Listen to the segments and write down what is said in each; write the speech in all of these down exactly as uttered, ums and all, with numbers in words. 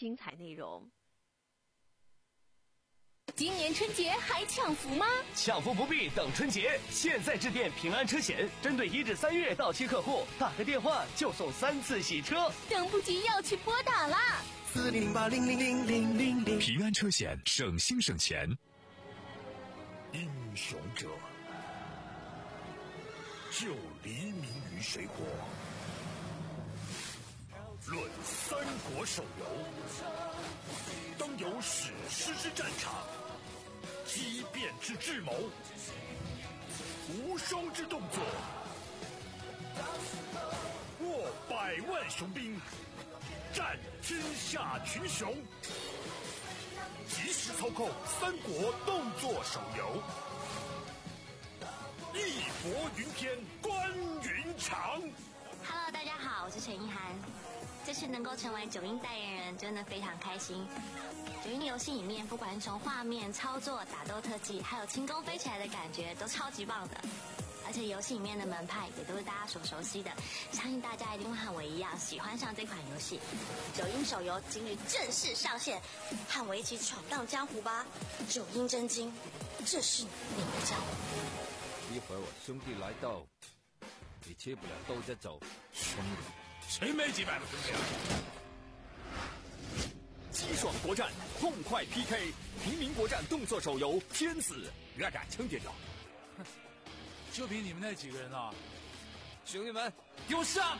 精彩内容。 今年春节还抢福吗？ 抢福不必等春节，现在致电平安车险，针对一至三月到期客户，打个电话就送三次洗车。 等不及要去拨打啦！ 四零零八零零零零零零。 平安车险，省心省钱。 英雄者，救黎民于水火。论三国手游，当有史诗之战场，激变之智谋，无双之动作，握百万雄兵，战天下群雄。即时操控三国动作手游，义薄云天，关云长。 Hello， 大家好，我是陈意涵。这次能够成为九阴代言人，真的非常开心。九阴的游戏里面，不管是从画面、操作、打斗特技，还有轻功飞起来的感觉，都超级棒的。而且游戏里面的门派也都是大家所熟悉的，相信大家一定会和我一样喜欢上这款游戏。九阴手游今日正式上线，和我一起闯荡江湖吧！九阴真经，这是你的招。 一会儿我兄弟来到，你切不了都在走。 兄弟，谁没几百个兄弟啊？ 激爽国战，痛快 P K， 平民国战动作手游《天子》， 别敢轻点了。 哼，就凭你们那几个人啊！ 兄弟们， 给我上！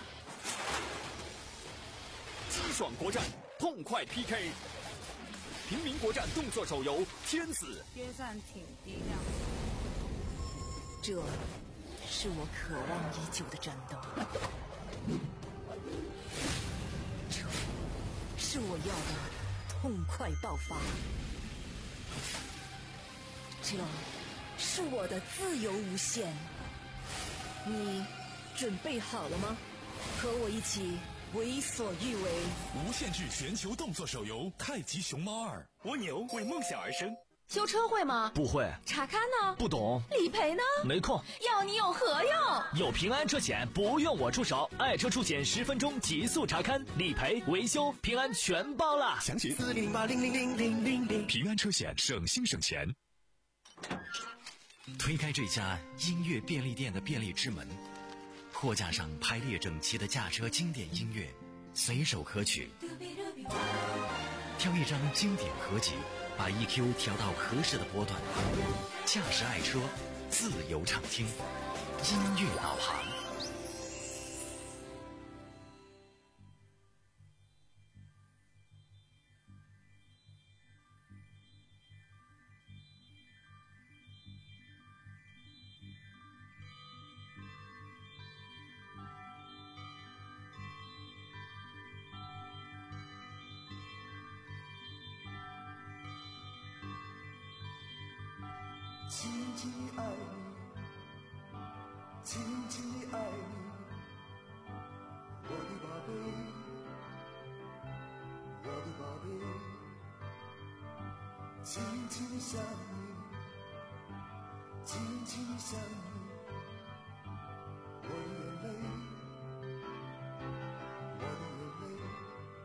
激爽国战，痛快 P K， 平民国战动作手游《天子》。 约战挺低调。 这是我渴望已久的战斗，这是我要的痛快爆发，这是我的自由无限。你准备好了吗？和我一起为所欲为。 无限制全球动作手游《太极熊猫二》。 蜗牛为梦想而生。 修车会吗？ 不会。 查看呢？ 不懂。 理赔呢？ 没空。 要你有何用？ 有平安车险，不用我出手，爱车出险十分钟极速查看、理赔、维修，平安全包了。 详情四零零八零零零零零零。 平安车险，省心省钱。推开这家音乐便利店的便利之门，货架上排列整齐的驾车经典音乐，随手可取。挑一张经典合集，把 E Q 调到合适的波段，驾驶爱车，自由畅听，音乐导航。 轻轻地爱你，轻轻地爱你，我的宝贝，我的宝贝，轻轻地想你，轻轻地想你，我的眼泪，我的眼泪，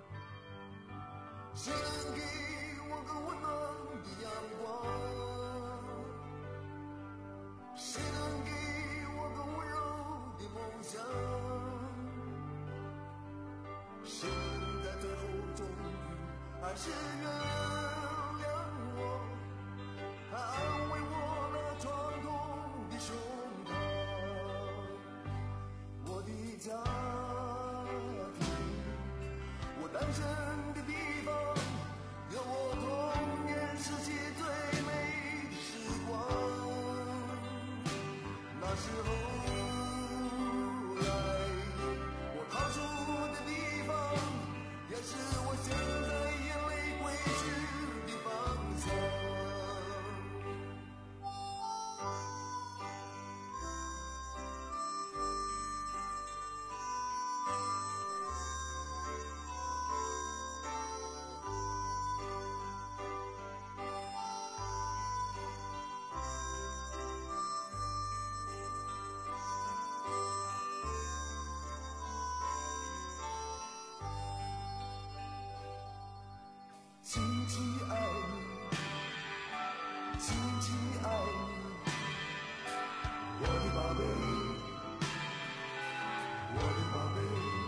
谁能给我更温暖的阳光？谁能给我更温柔的梦想？谁能在最后终于还是原谅我，还安慰我那创痛的胸膛？我的家庭，我诞生的地方，有我童年时期最美的时光。那时候来，我逃出的地方，也是我现在眼泪归去的方向。 轻轻爱你，轻轻爱你，我的宝贝，我的宝贝，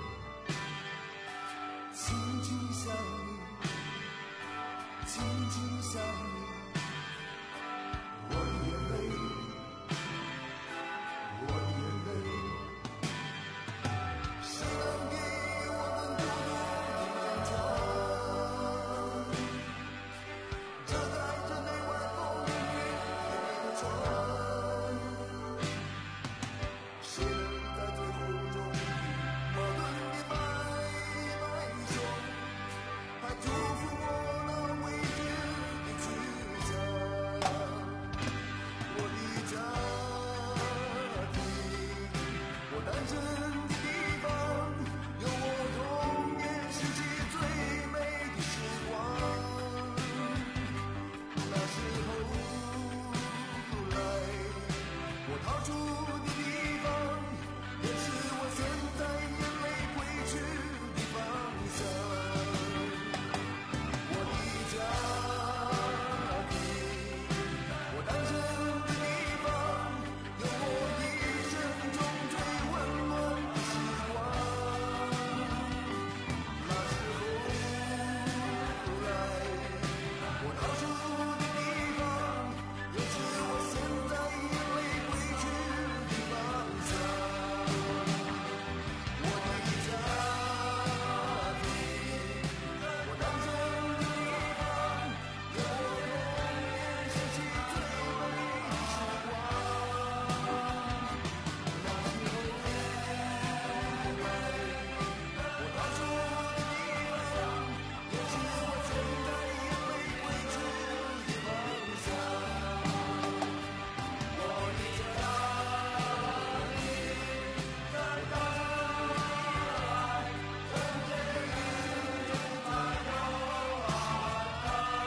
轻轻想你，轻轻想你，我的眼泪，我的眼泪，谁能给我们孤独的天长？这载着内外风雨的船，谁能在最后终于矛盾的脉脉中，还祝福我那未知的去向？我的家庭，我诞生的地方，有我童年时期最美的时光。那时候来，我逃出的地方，也是我现在眼泪归去的方向。我的家庭，我诞生的地方，有我一生中最温暖的时光。那时候来，我逃出的地方，也是我现在眼泪归去的方向。我的家庭，我诞生的地方，有我童年时期最美的时光。那时候来，我逃出的地方，也是我现在眼泪归去的方向。我的家庭，在大山里来，从这一生中才有安排。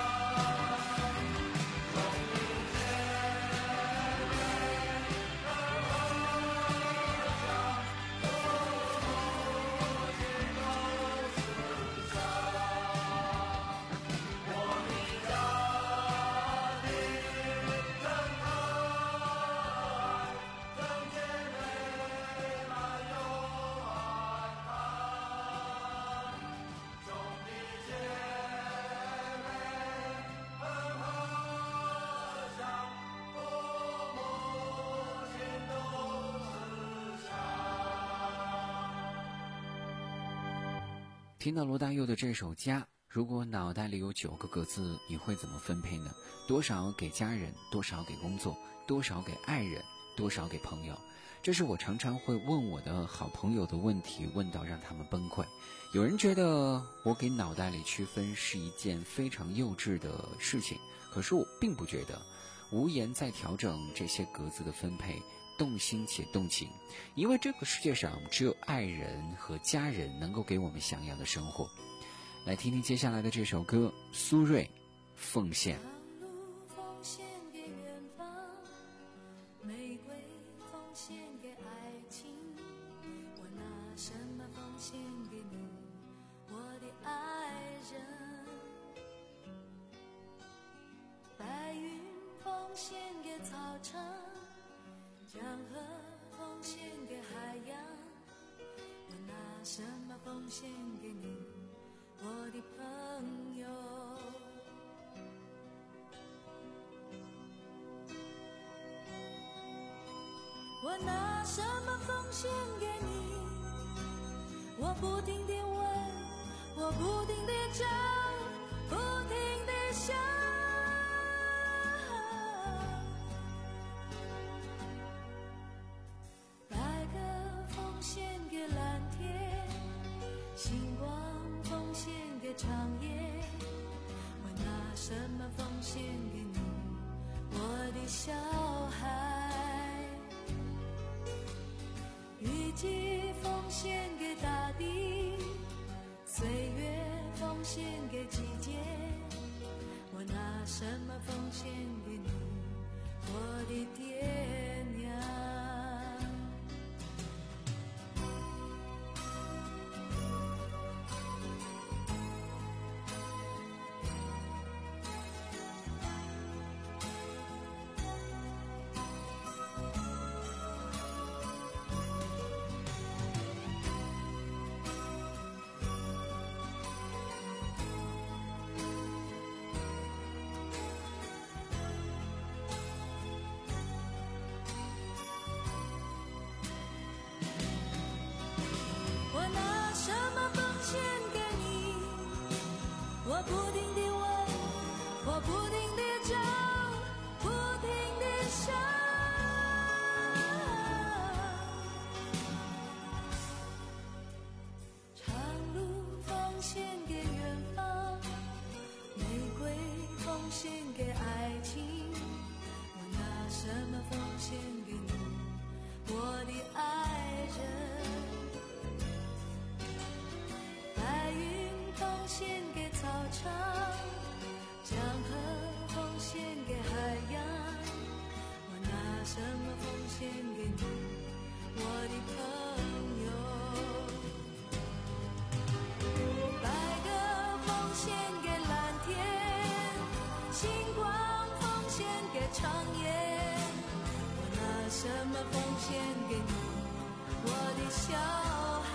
让你见面，让我的家，有我心都是伤。我的家庭真可爱，真甜美，满有爱爱。兄弟姐妹很和祥，父母亲都是祥。 听到罗大佑的这首《家》，如果脑袋里有九个格子，你会怎么分配呢？多少给家人，多少给工作，多少给爱人，多少给朋友？这是我常常会问我的好朋友的问题，问到让他们崩溃。有人觉得我给脑袋里区分是一件非常幼稚的事情，可是我并不觉得。无言在调整这些格子的分配，动心且动情，因为这个世界上只有爱人和家人能够给我们想要的生活。来听听接下来的这首歌，苏芮，奉献。 奉献给远方，玫瑰奉献给爱情，我拿什么奉献给你，我的爱人？白云奉献给草场，江河奉献给海洋，我拿什么奉献给你，我的朋友？我拿什么奉献给你？我不停地问，我不停地找，不停地想。白鸽奉献给蓝天，星光奉献给长夜，我拿什么奉献给你，我的小孩？雨季奉献给大地，岁月奉献给季节，我拿什么奉献给你，我的爹娘？ 不停地问，我不停地找，不停地想。长路奉献给远方，玫瑰奉献给爱情，我拿什么奉献给你，我的爱人？白云奉献给草场，江河奉献给海洋，我拿什么奉献给你，我的朋友？白鸽奉献给蓝天，星光奉献给长夜，我拿什么奉献给你，我的小孩？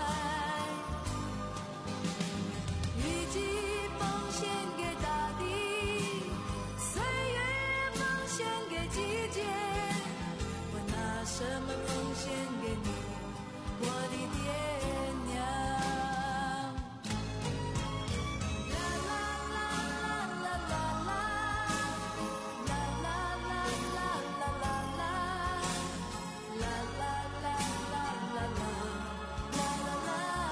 雨季奉献给大地，岁月奉献给季节，我拿什么奉献给你，我的爹娘？啦啦啦啦啦啦啦，啦啦啦啦啦啦啦，啦啦啦啦啦啦，啦啦啦。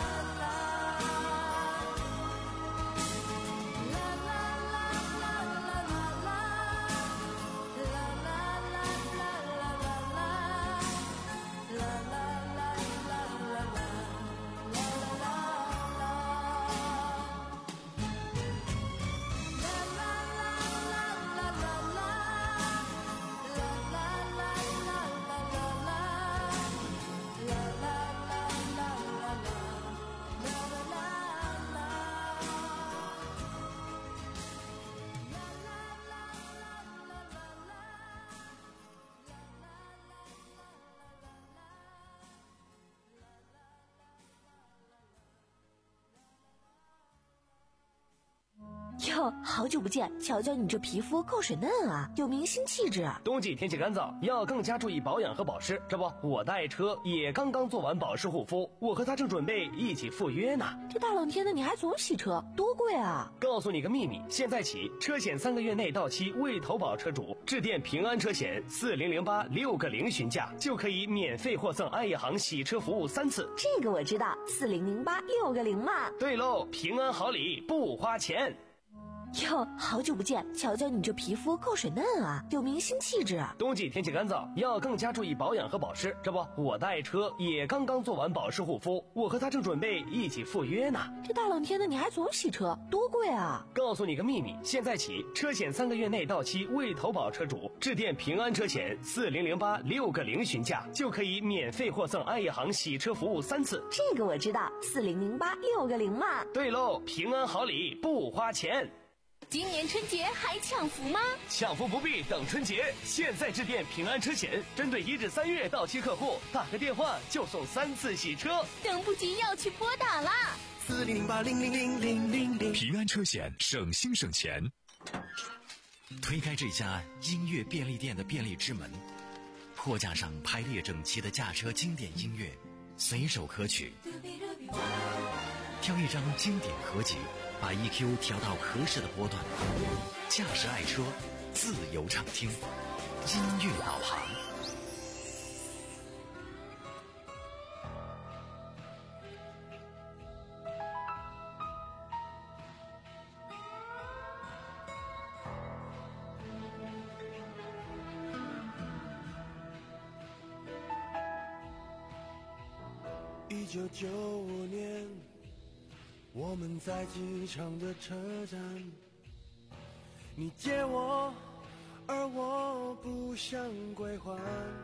哟，好久不见，瞧瞧你这皮肤够水嫩啊，有明星气质。 冬季天气干燥，要更加注意保养和保湿。这不，我的爱车也刚刚做完保湿护肤，我和他正准备一起赴约呢。 这大冷天的你还总洗车，多贵啊！ 告诉你个秘密，现在起车险三个月内到期未投保车主，致电平安车险四零零八六个零询价，就可以免费获赠爱业行洗车服务三次。 这个我知道，四零零八六个零嘛。 对喽，平安好礼不花钱。 哟，好久不见，瞧瞧你这皮肤够水嫩啊，有明星气质。 冬季天气干燥，要更加注意保养和保湿。这不，我的爱车也刚刚做完保湿护肤，我和他正准备一起赴约呢。 这大冷天的你还总洗车，多贵啊！ 告诉你个秘密，现在起车险三个月内到期未投保车主，致电平安车险四零零八六个零询价，就可以免费获赠爱业行洗车服务三次。 这个我知道，四零零八六个零嘛。 对喽，平安好礼不花钱。 今年春节还抢福吗？ 抢福不必等春节，现在致电平安车险，针对一至三月到期客户，打个电话就送三次洗车。 等不及要去拨打啦！ 四零零八零零零零零零。 平安车险，省心省钱。 推开这家音乐便利店的便利之门，货架上排列整齐的驾车经典音乐，随手可取。挑一张经典合集，把 E Q 调到合适的波段，驾驶爱车，自由畅听，音乐导航。 一九九五年，我们在机场的车站，你借我，而我不想归还。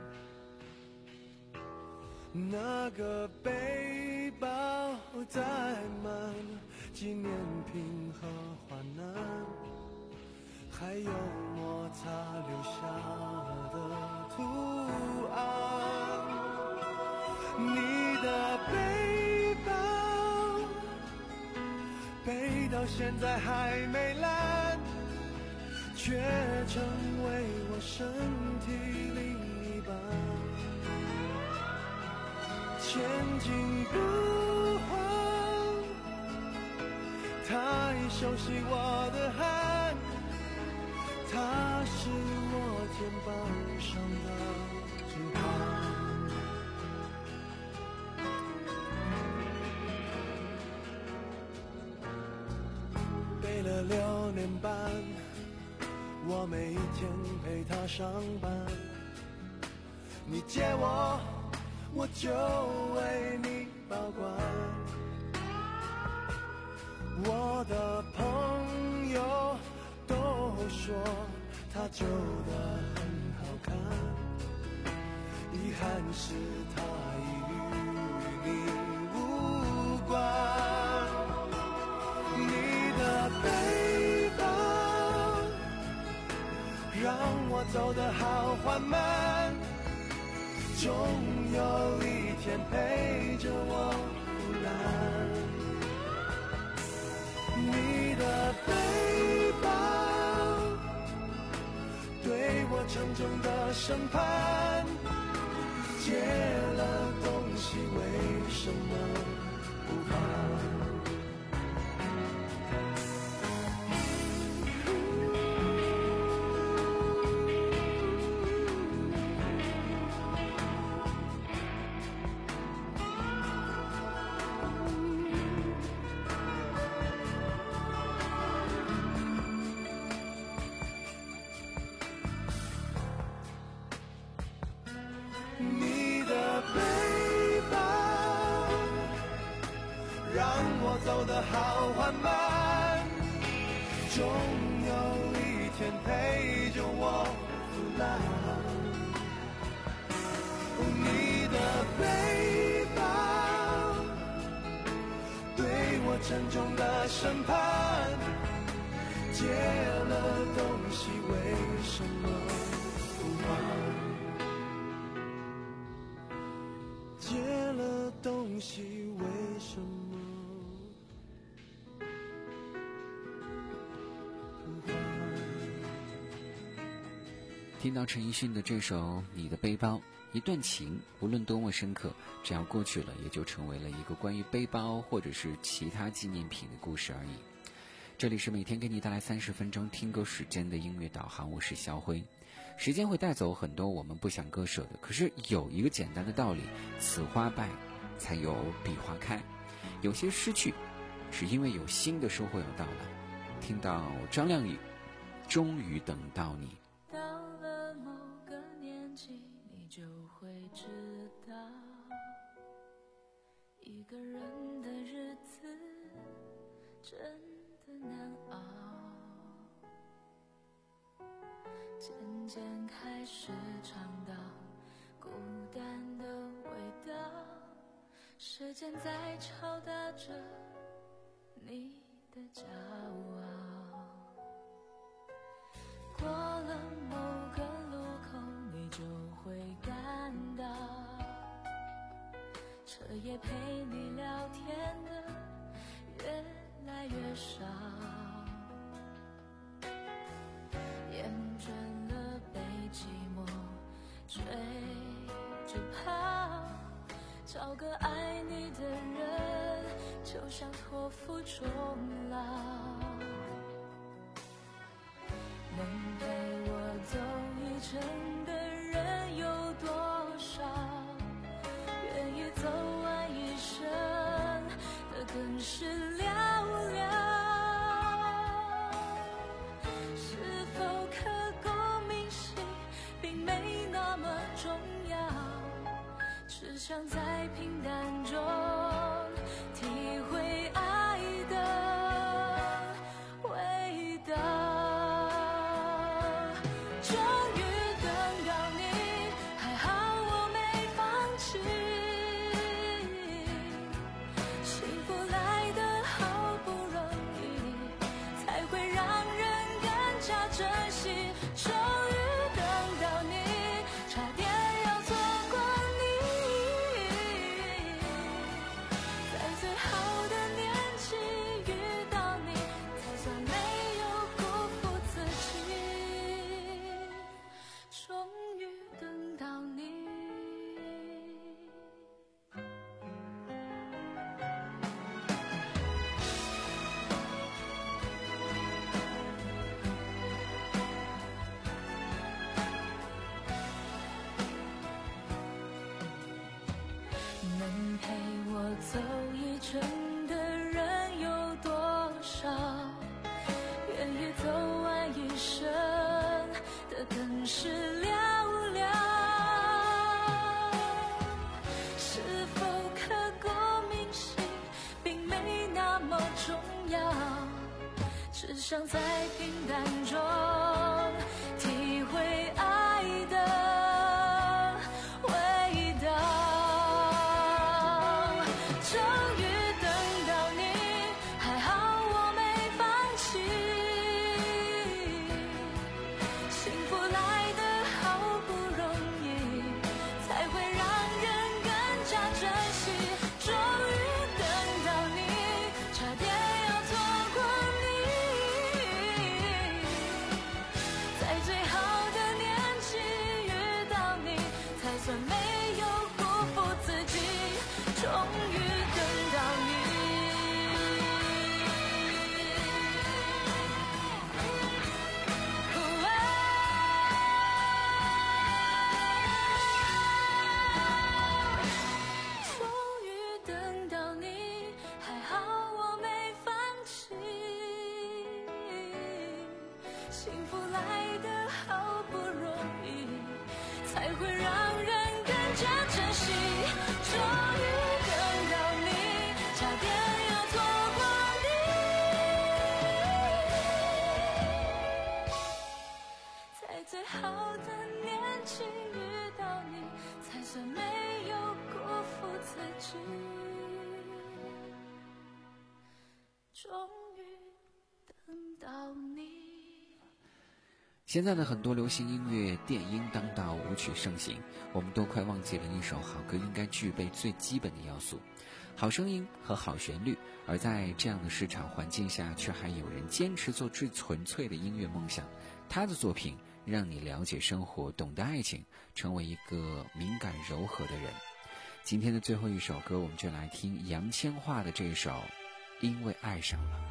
那个背包载满纪念品和患难，还有摩擦留下的图案。你的背包背到现在还没烂，却成为我身体另一半。前进不慌， 太熟悉我的汗，他是我肩膀上的指环。背了六年半，我每一天陪他上班。你借我，我就为你保管。我的朋友都说他旧的很好看，遗憾是他已与你无关。你的背包让我走得好缓慢，终有一天陪着我腐烂。你的背包对我沉重的审判，借了东西为什么不还？你的背包让我走得好缓慢，终有一天陪着我腐烂。你的背包对我沉重的审判，借了东西为什么不还？借了东西为什么不还？ 听到陈奕迅的这首《你的背包》，一段情无论多么深刻，只要过去了，也就成为了一个关于背包或者是其他纪念品的故事而已。这里是每天给你带来三十分钟听歌时间的音乐导航，我是肖辉。时间会带走很多我们不想割舍的，可是有一个简单的道理，此花败才有彼花开。有些失去是因为有新的收获要到来。听到张靓颖终于等到你。 到了某个年纪，你就会知道，一个人的日子真的难熬，渐渐开始尝到孤单的味道，时间在敲打着你的骄傲。过了某个路口，你就会感到彻夜陪你聊天的越来越少，厌倦了被寂寞追着跑，找个爱你的人就像托付终老，能陪我走一程的人有多少，愿意走完一生的更是寥寥，是否刻骨铭心并没那么重要，只想在平淡中体会爱的味道。终于等到你，还好我没放弃，幸福来得好不容易，才会让人更加珍惜。终于等到你，差点要错过你， 想在平淡中体会爱的味道。终于等到你，还好我没放弃。幸福来得好不容易，才会让人更加珍惜。终于等到你，差点要错过你，在最好的年纪遇到你，才算没有辜负自己。终于等到你，终于等到你，还好我没放弃。幸福来得好不容易，才会让人更加珍惜。终于等到你，差点要错过你，在最好的年纪遇到你，才算没有辜负自己。终于等到你。 现在的很多流行音乐电音当道，舞曲盛行，我们都快忘记了一首好歌应该具备最基本的要素，好声音和好旋律。而在这样的市场环境下，却还有人坚持做最纯粹的音乐梦想。他的作品让你了解生活，懂得爱情，成为一个敏感柔和的人。今天的最后一首歌，我们就来听杨千嬅的这首《因为爱上了》。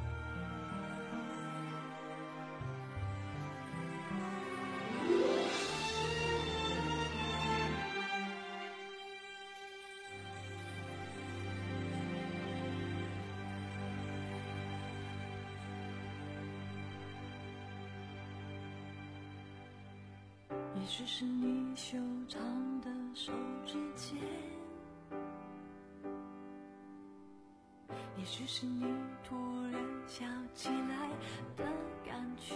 也许是你修长的手指尖，也许是你突然笑起来的感觉，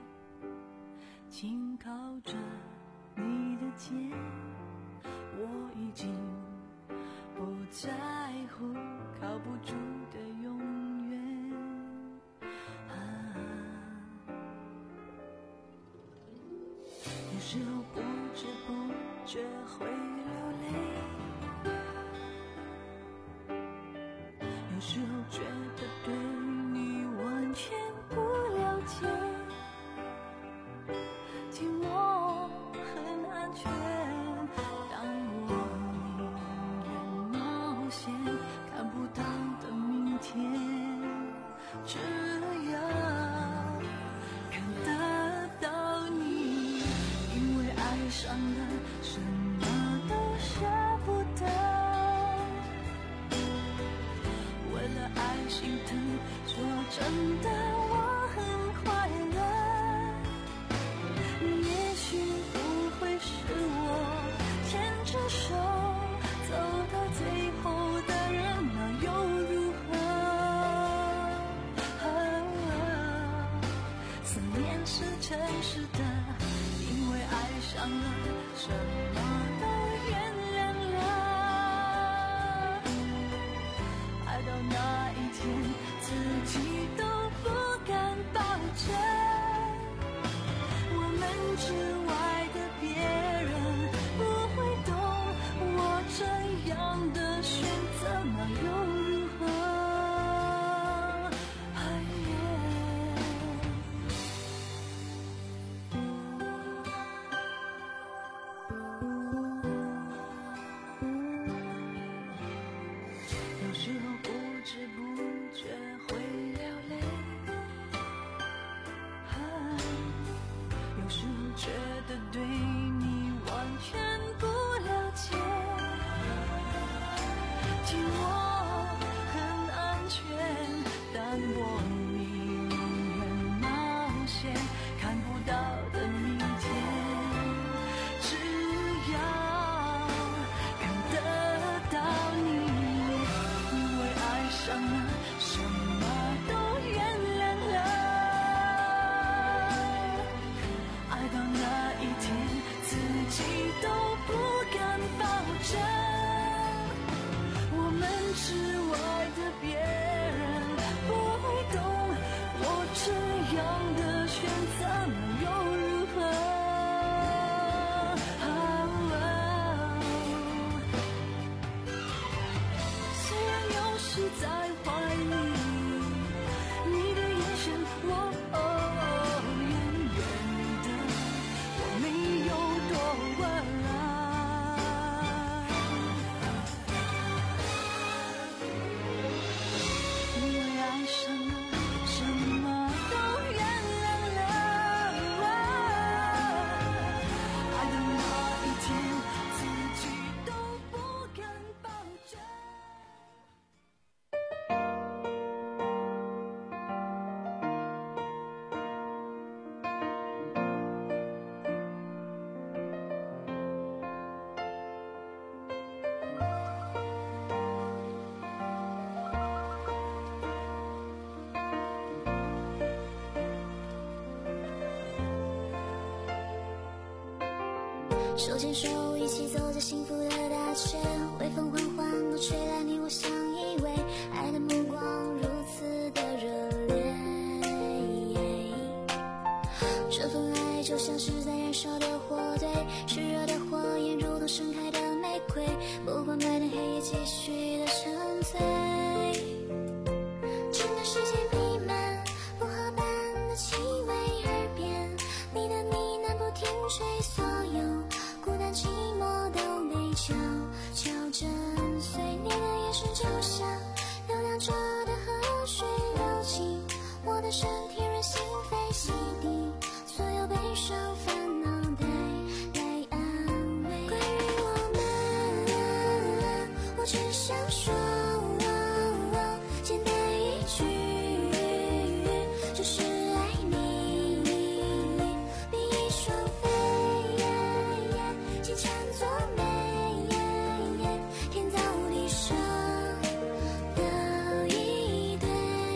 紧靠着你的肩，我已经不在乎靠不住的永远。啊，有时候不知不觉会流泪，有时候觉得对你完全不了解，寂寞很安全，当我宁愿冒险看不到的明天，只要看得到你，因为爱上了什么都舍不得，为了爱心疼，说真的我很快乐。你也许不会是我牵着手走到最后的人，那又如何？啊，思念是诚实的，因为爱上了什么都原谅了，爱到那一天自己都不敢保证，我们之外的别人不会懂我这样的选择，那又如何？哎有时候不知不觉会流泪， 手牵手一起走着幸福的大街，微风缓缓地吹来你我相依偎，爱的目光如此的热烈，这份爱就像是在燃烧的火堆，炽热的火焰如同盛开的玫瑰，不管白天黑夜继续的沉醉，整个世界弥漫薄荷般的气味，耳边你的呢喃不停吹，所有孤单寂寞都被悄悄震碎，你的眼神就像流淌着的河水，流进我的身体润心扉，洗涤所有悲伤烦恼，带来安慰。关于我们，我只想说简单一句，就是爱你，比翼双飞，牵缠作美，天造地设的一对。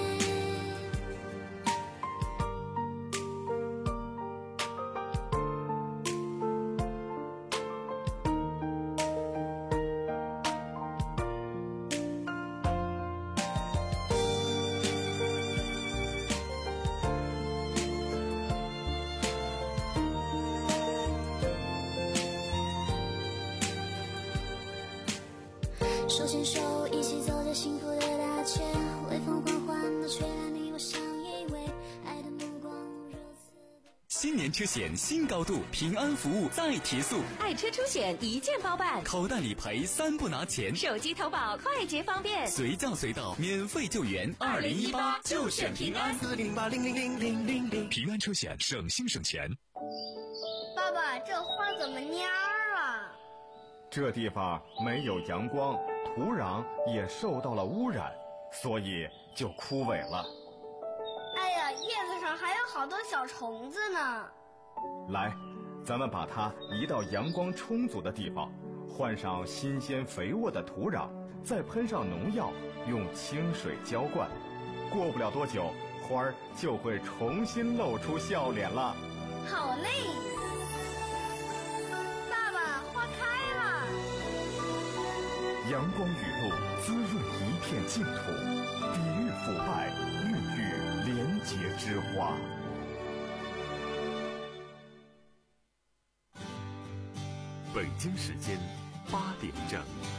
手牵手一起走着幸福的大街，微风缓缓地吹来你我相依偎，爱的目光如此。 新年车险新高度，平安服务再提速， 爱车出险一键包办， 口袋理赔三不拿钱， 手机投保快捷方便， 随叫随到免费救援。二零一八就选平安。 四零八零零零零零零， 平安车险，省心省钱。 爸爸，这花怎么蔫儿了？ 这地方没有阳光，土壤也受到了污染，所以就枯萎了。 哎呀，叶子上还有好多小虫子呢。 来，咱们把它移到阳光充足的地方，换上新鲜肥沃的土壤，再喷上农药，用清水浇灌。过不了多久，花儿就会重新露出笑脸了。 好嘞！爸爸，花开了。 阳光雨露滋润一片净土，抵御腐败，孕育廉洁之花。 北京时间八点整。